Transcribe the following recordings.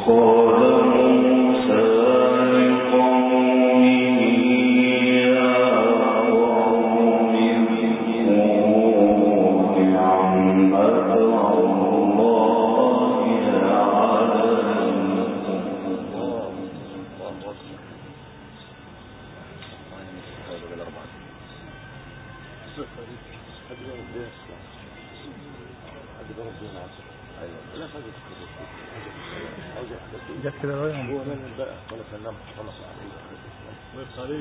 جت كده هو من بقى ولا فنان خلاص عليك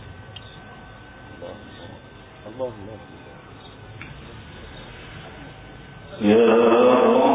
الله يا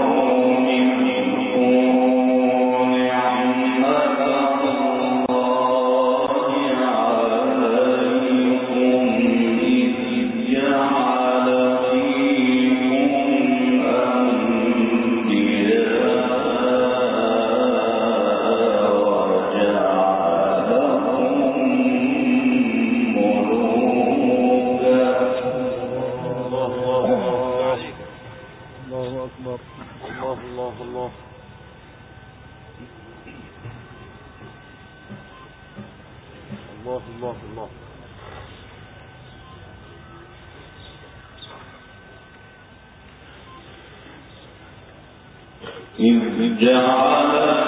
إذ جعل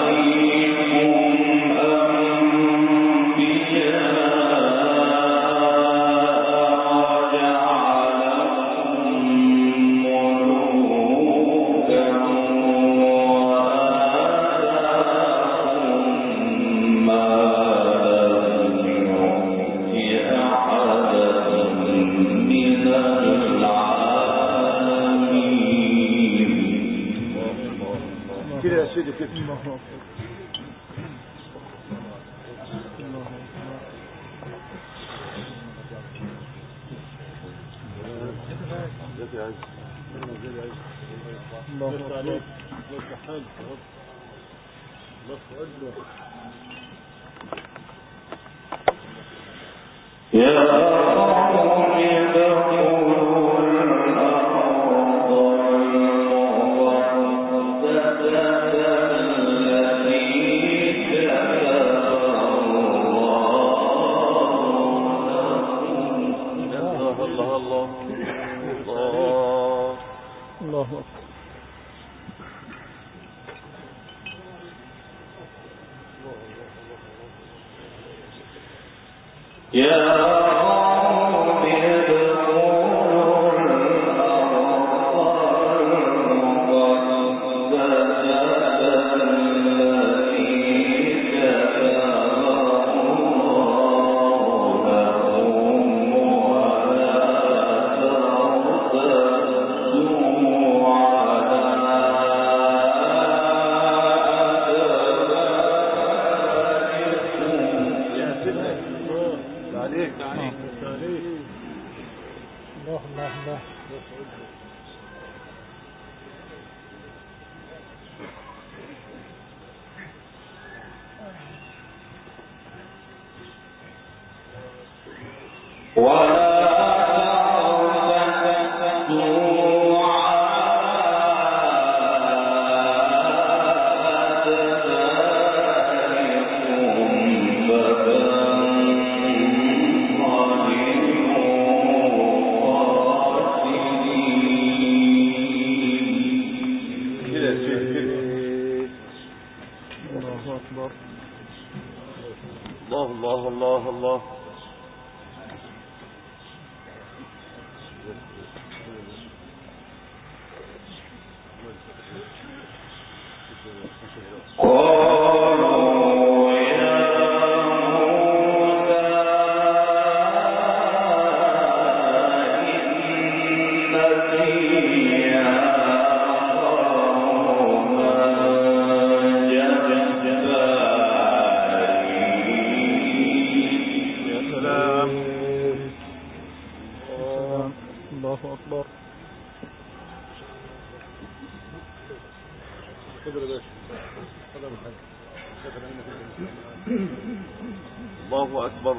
الله أكبر.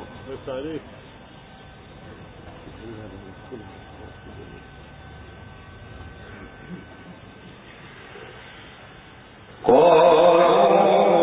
قالوا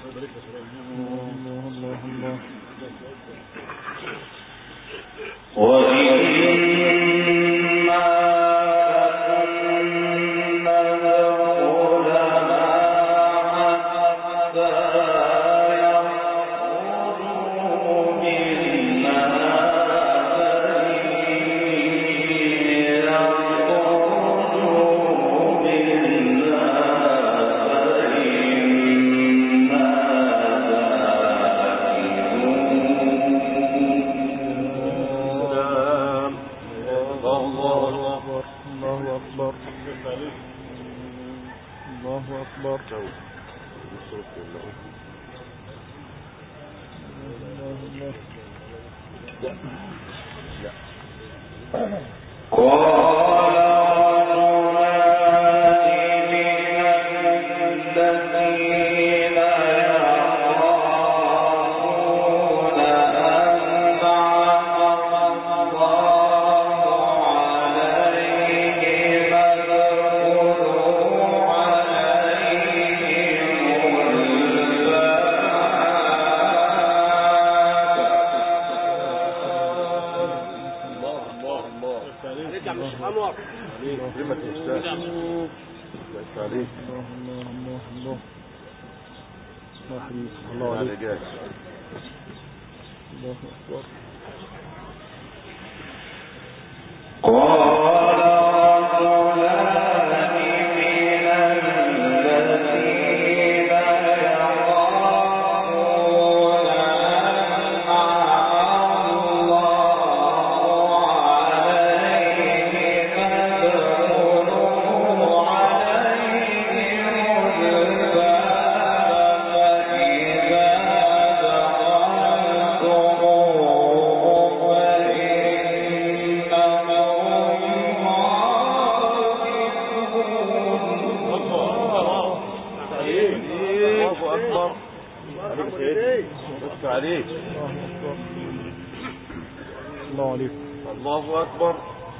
الله أكبر.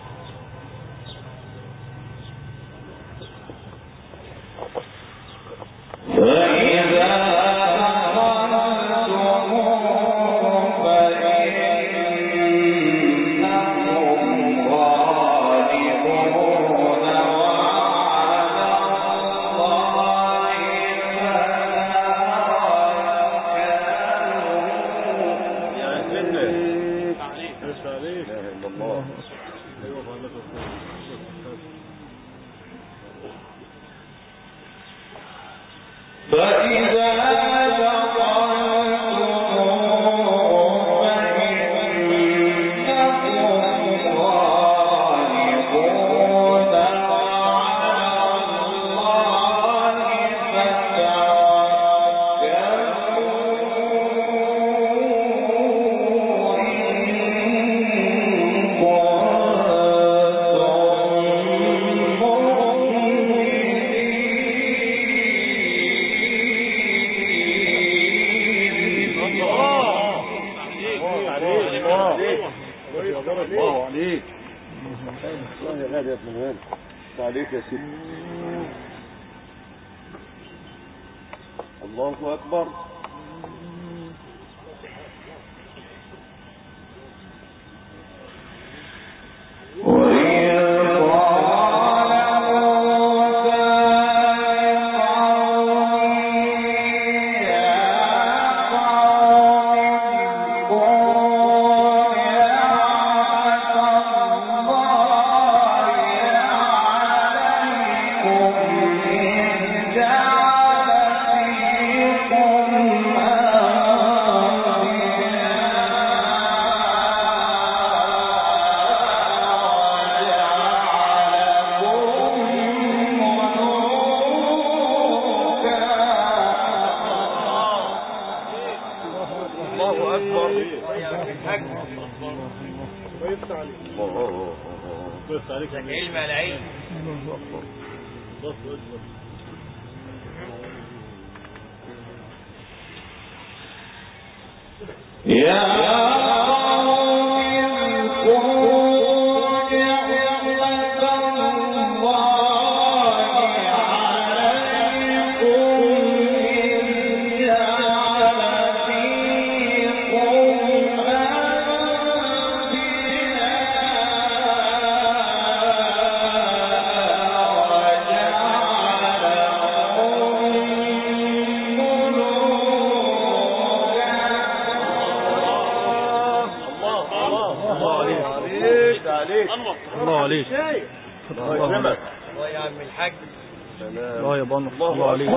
الله عليك. الله يا غالي يا ابن الغالي. عليك يا سيدي. الله أكبر. Yeah. عليك. الله عليك. الله يكرمك. الله يا عم الحاج. الله يا بنا. الله عليك.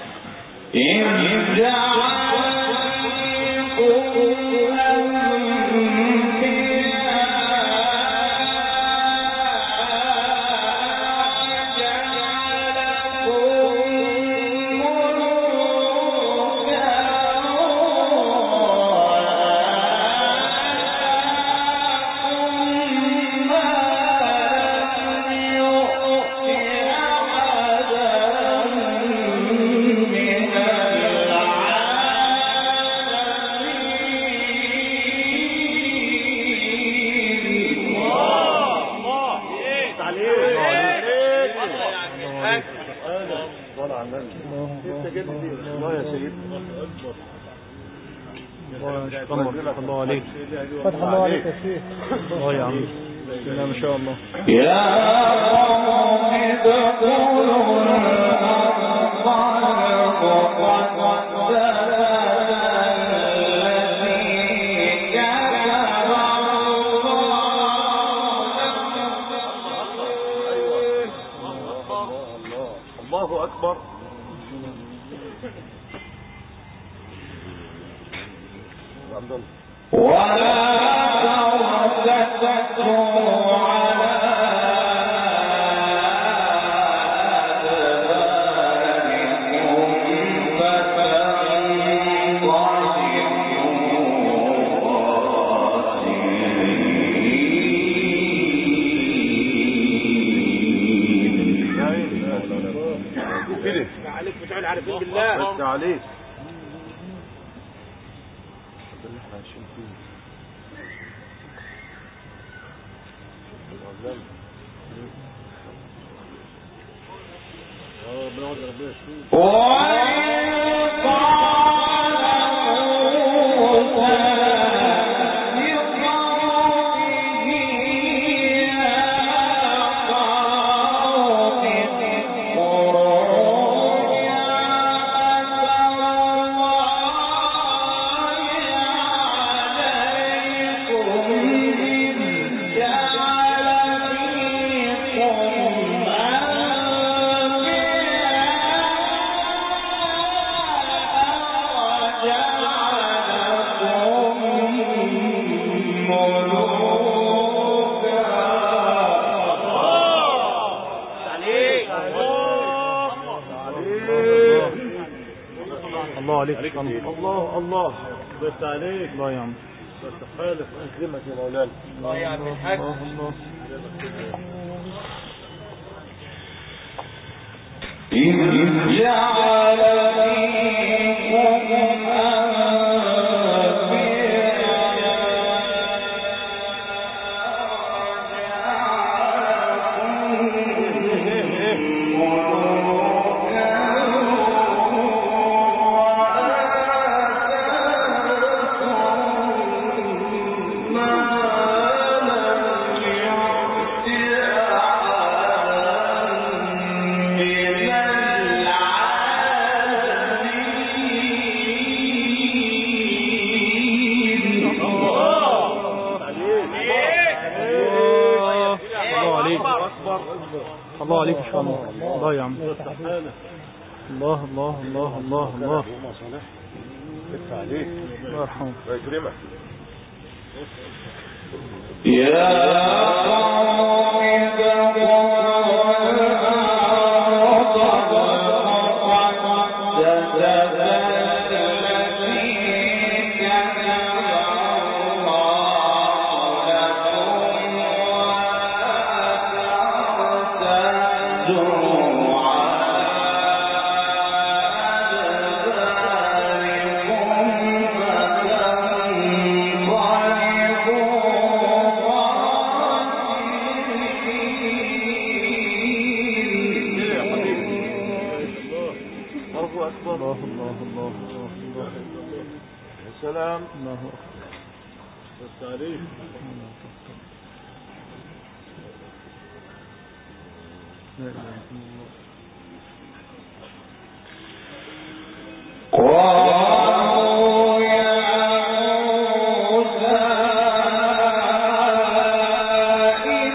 الله يا سيدي. الله عليك. فتح الله عليك يا شيخ. الله يا عم. ما شاء الله. يا قوم تقولوا الله أكبر. ولا ترتدوا على أدباركم فتنقلبوا خاسرين. عليك بتوع العارفين بالله. بس عليك. الله عليك. الله الله. بس عليك. الله يا عم. بس خالف أكرمك يا مولانا. الله يا عم الحاج. الله. إذ جعل فيكم الله عليك ان شاء الله. الله يا عم. الله الله الله الله الله. ادفع عليك. الله يرحمه ويكرمك. السلام. الله أكبر. التاريخ. لا إله إلا الله. يا موسى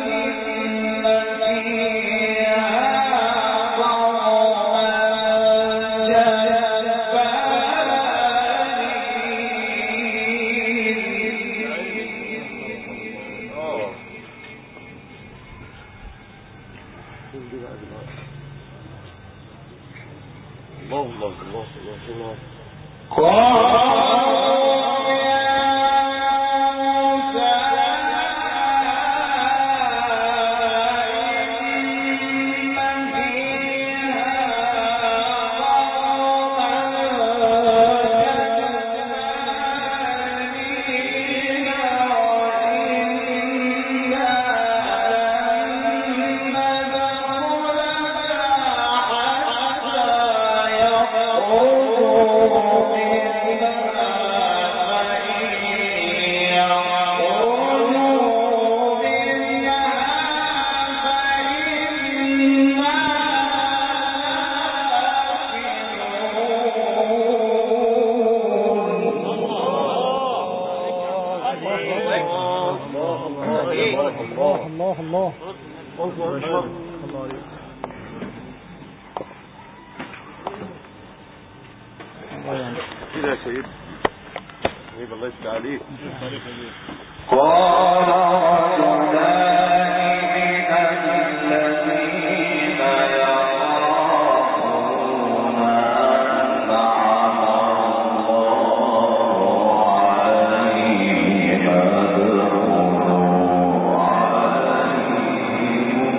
الله الله الله الله عليك. كده يا سيد الله يفتح عليك. قال رجلان من الذين يخافون أنعم الله عليهم ادخلوا عليهم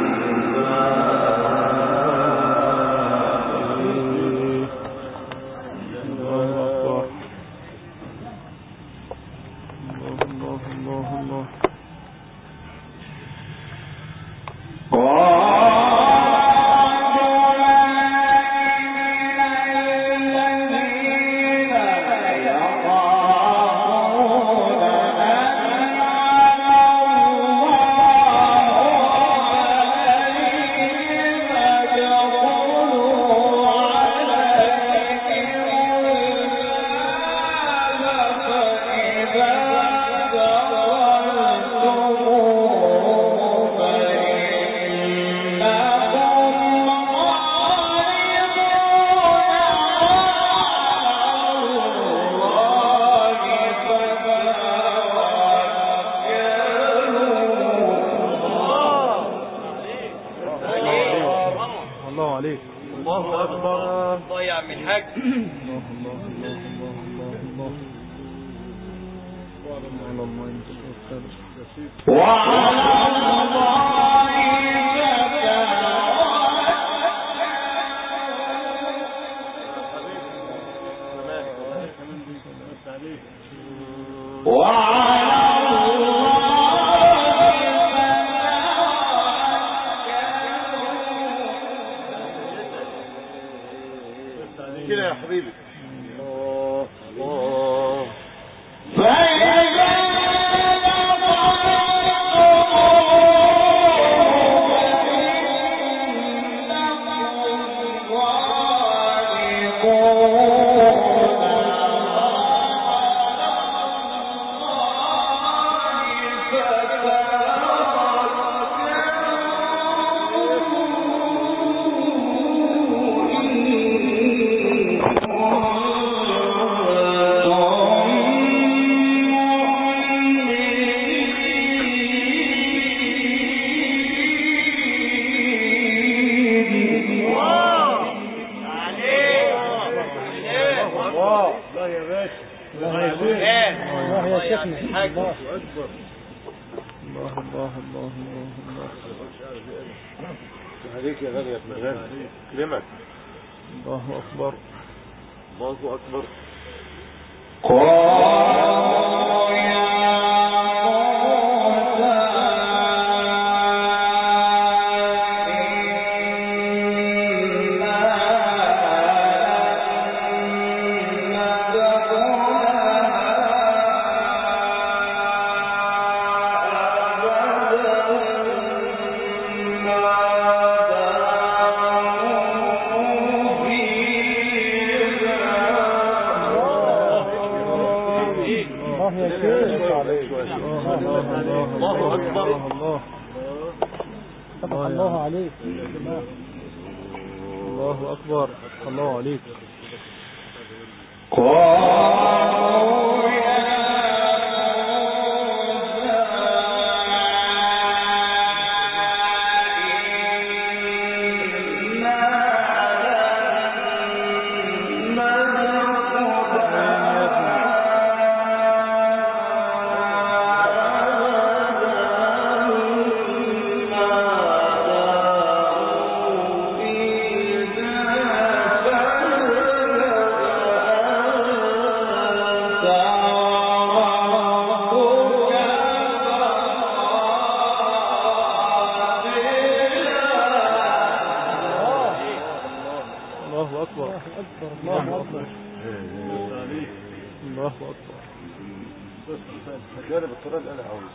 كده يا حبيبي. الله الله عليك يا غالي يا ابن غالي. كلمك. الله أكبر الله أكبر. الله أكبر. الله عليك. الله أكبر. الله عليك. هتلاقي بالطريقة اللي أنا عاوز.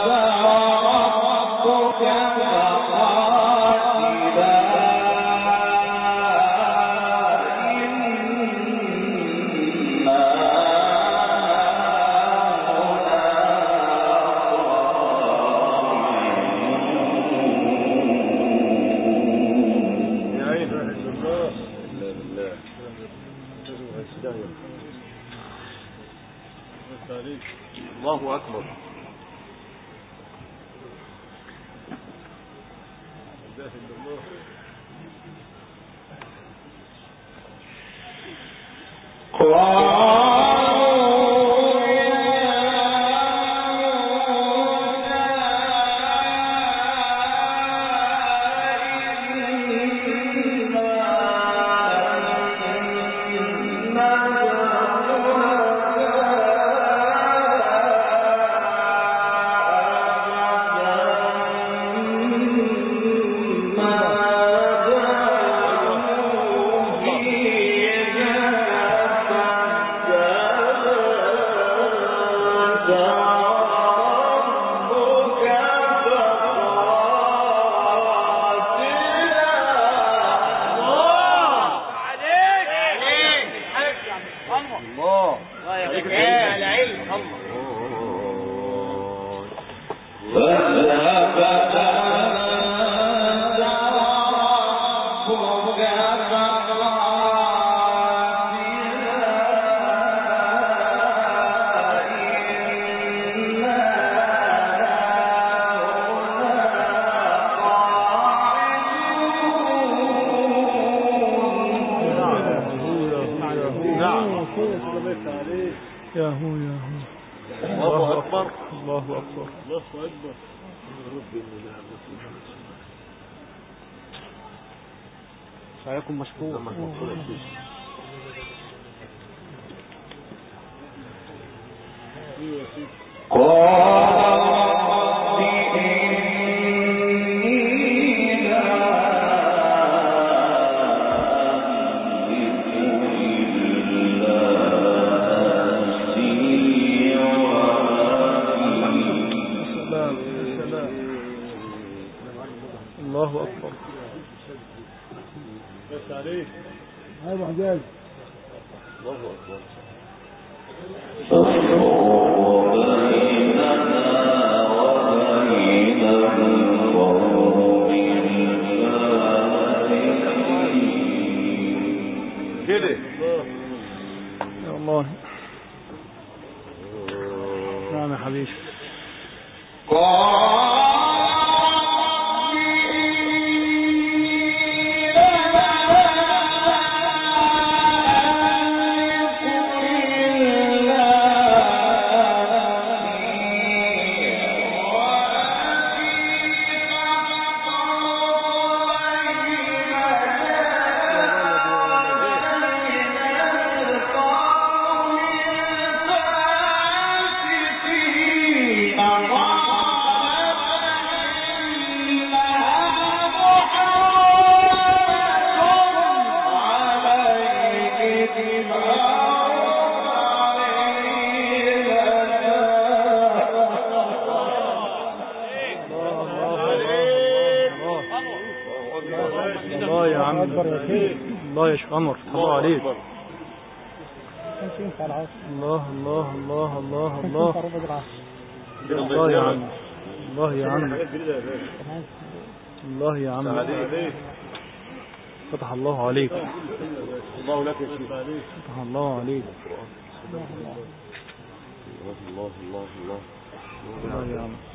فاذهب الله أكبر. الله أكبر. الله أكبر. الله أكبر. سعيكم مشكور. الله أكبر. بس عليك. هاي أبو حجاج. الله أكبر. كده يا الله. نعم يا حبيبي. الله يا عم. الله يا شيخ أنور. الله عليك. الله الله الله الله الله. الله يا عم. الله يا عم. الله يا عم. فتح الله عليك. الله لك يا شيخ. فتح الله عليك. الله الله الله. الله يا عم.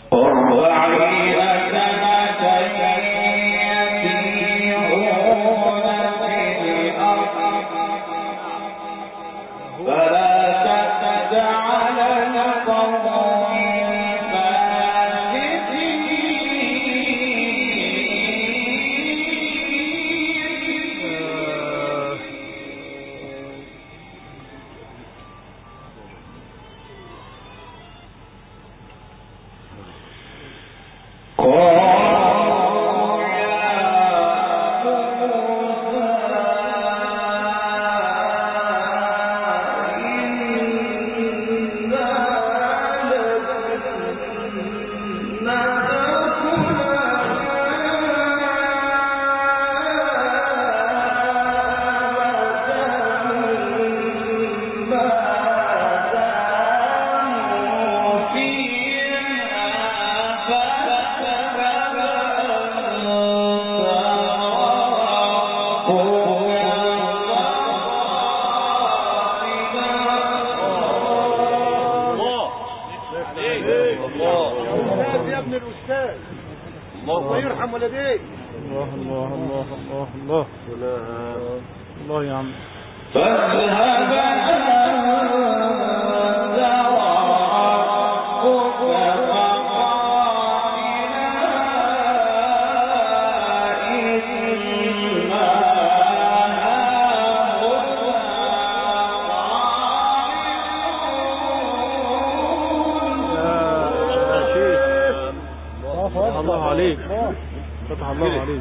ابن الاستاذ الله يرحم والديك. الله الله الله الله الله الله يا عم. فاذهب الله عليك فتح الله عليك.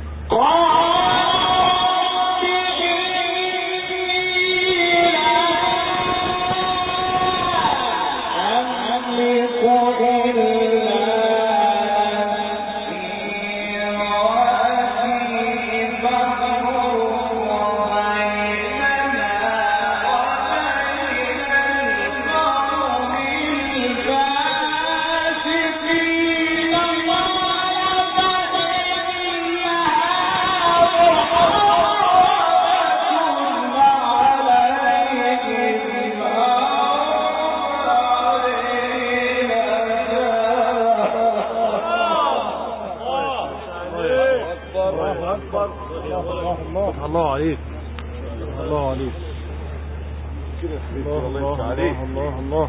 الله عليك الله عليك الله الله الله الله الله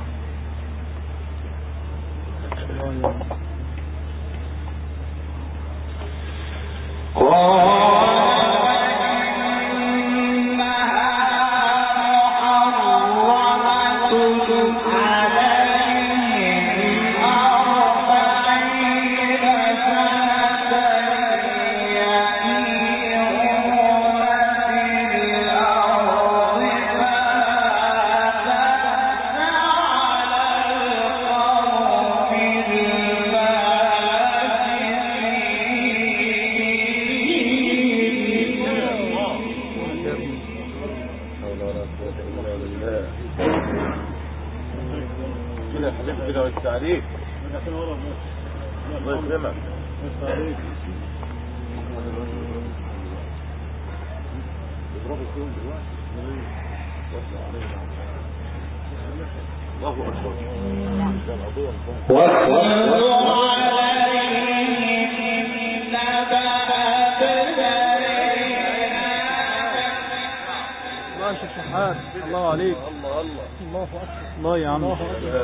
الله عليك الله الله الله يا عم.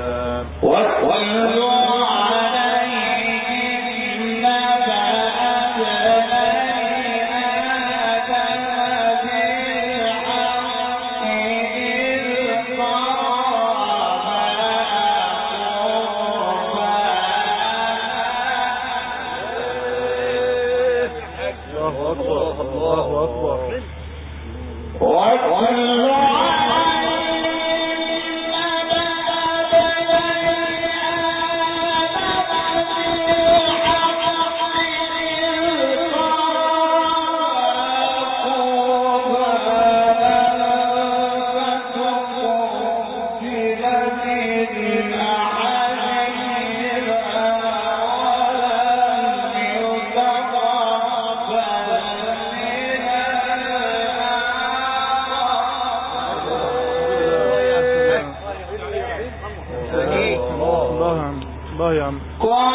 الله يا عم.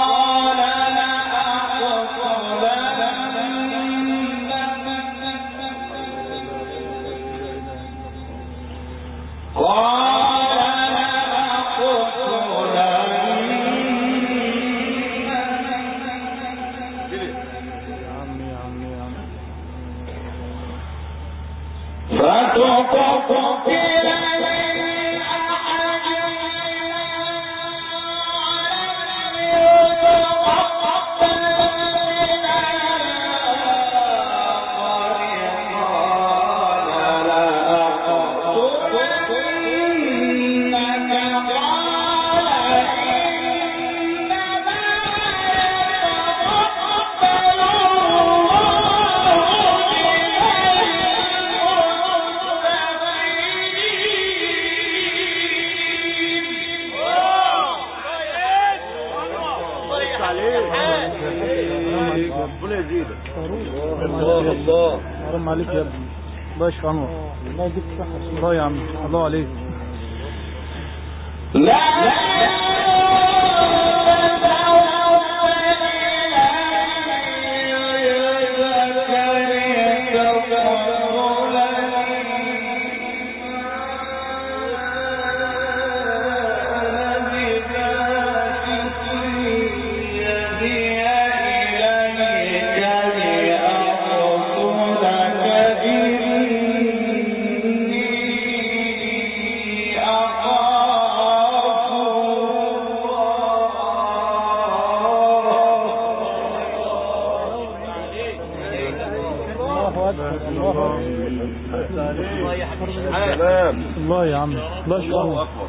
ربنا يزيدك. الله حرام عليك يا ابني. الله يشفع عنك. الله يديك الصحة. الله يا عم. الله عليك. لا الله يا حبيبي الحاج. سلام. الله يا عم، الله الله يشكرك. أكبر.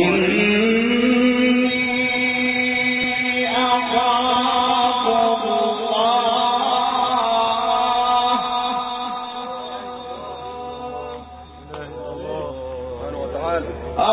سبحانه وتعالى.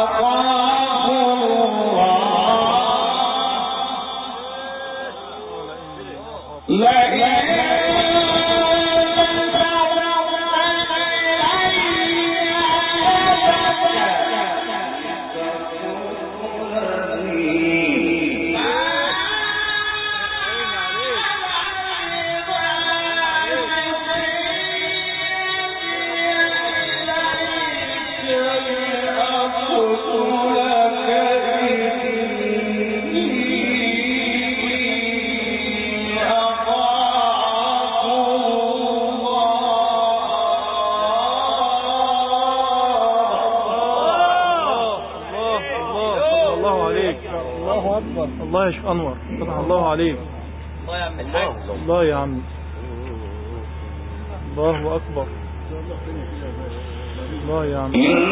الله يشفى أنور، فتح الله عليك. الله يا عم الحاج. الله يا عم، الله أكبر. الله يا عم.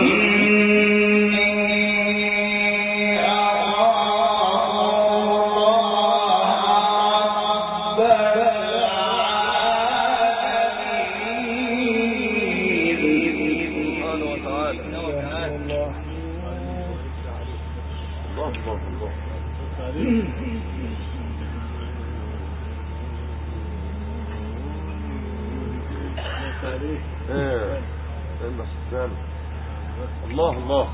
الله الله.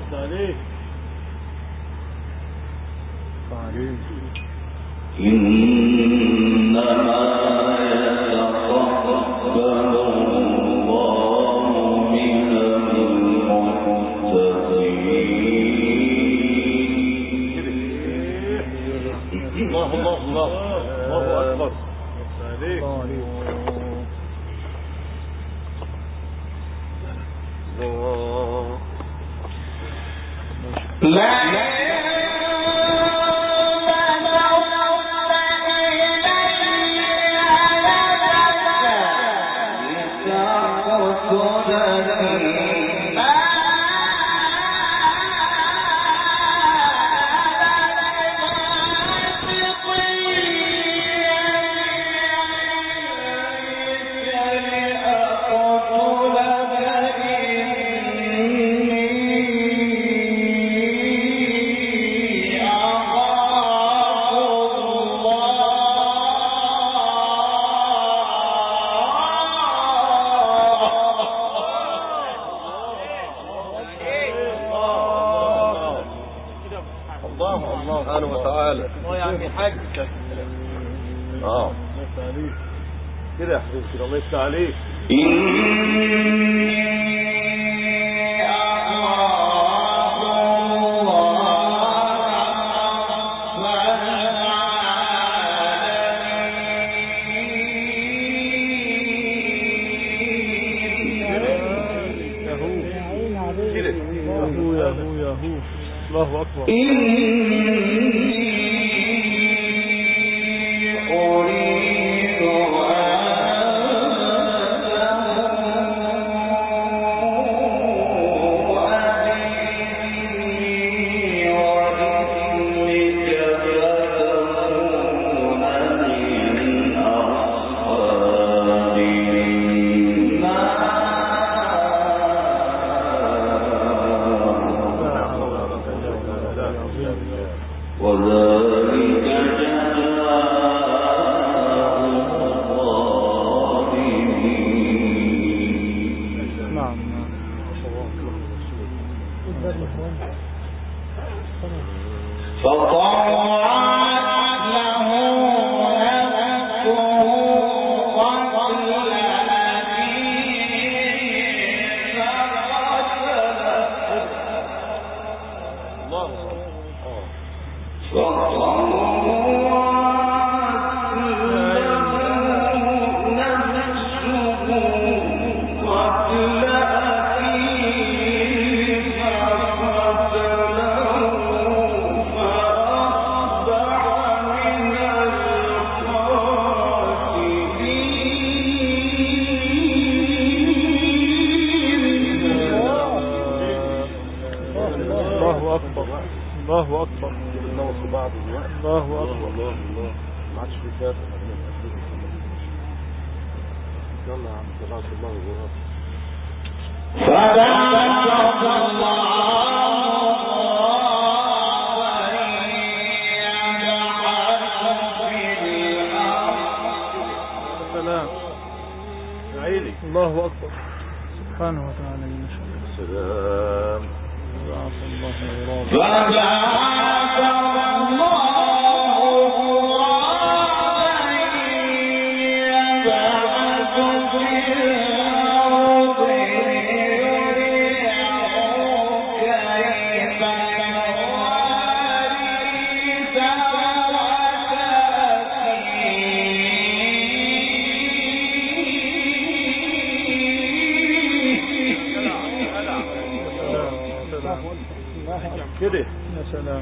الله الله الله. الله أكبر. سبحانه وتعالى. الله يا عم الحاج. كده يا حبيبي كده، الله يفتح عليك. الله أكبر. الله أكبر. بنوصل بعض دلوقتي. الله أكبر. الله ما عادش في كافة. يلا يا عم صلاة الله وبركاته. السلام. الله أكبر سبحانه وتعالى من شاء. السلام. بعث الله غرابا. كده يا سلام.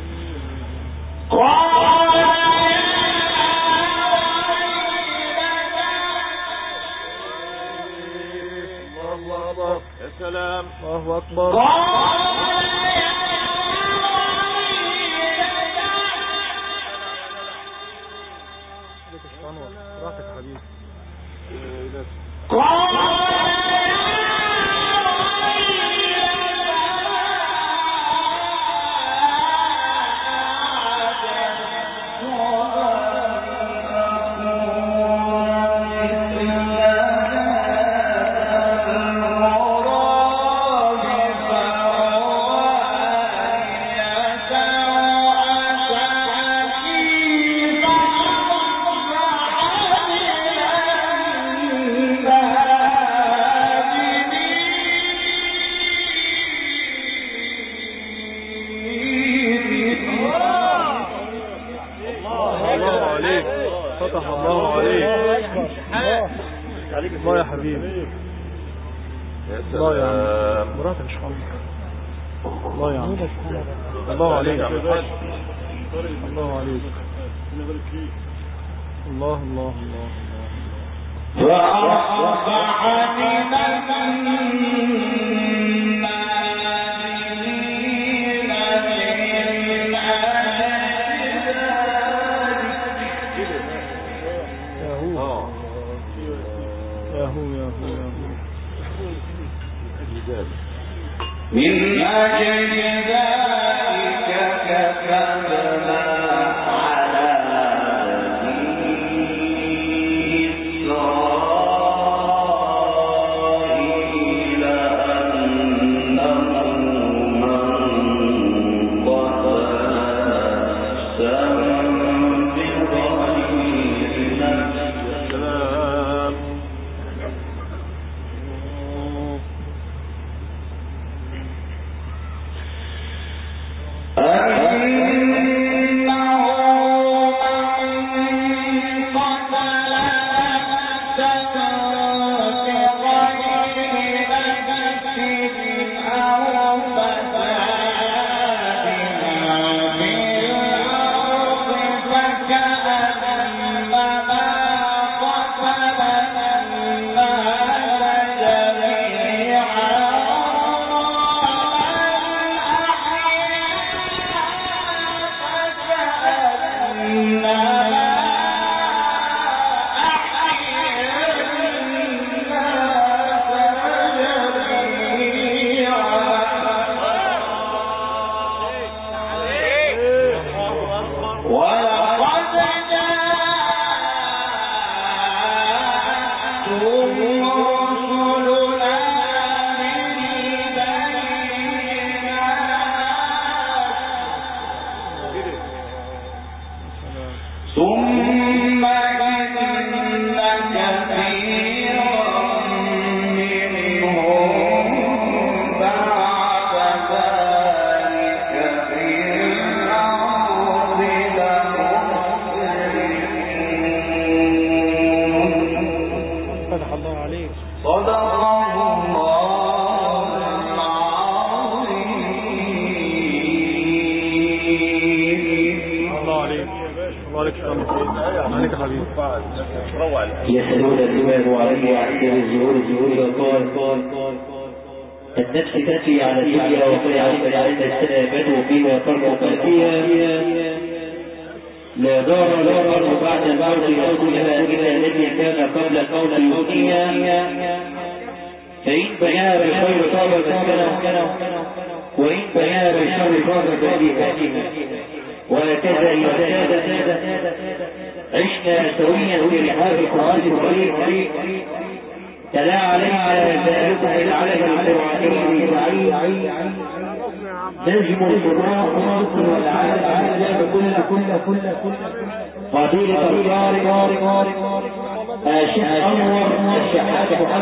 الله أكبر. يا سلام. الله أكبر. راحتك يا حبيبي. فتح الله عليك. الله يا حبيبي. الله يا عم مراتك ان شاء الله. الله يا عم. الله عليك. الله عليك. الله الله الله من أجل ذلك كتبنا على بني إسرائيل أنه من قتل نفسا بغير نفس يسألون الزهور عليه وعند الزهور قال النفس تأتي على الدنيا وقد علمت أن السنة بدو فيها فرق فأتيها لا دار الأرض بعد الموت يأكلها إلا الذي كان قبل الموت يؤتيها فإن بناها بالخير طاب مسكنه وإن بناها بالشر طاب بديها وهكذا إذا عشنا سويا في رحاب القرآن الكريم تلا علينا ذلكم العلم القرآني سعيد نجم الفراق والذكر والعالم كل قبيل الطارق أشح أنور الشحات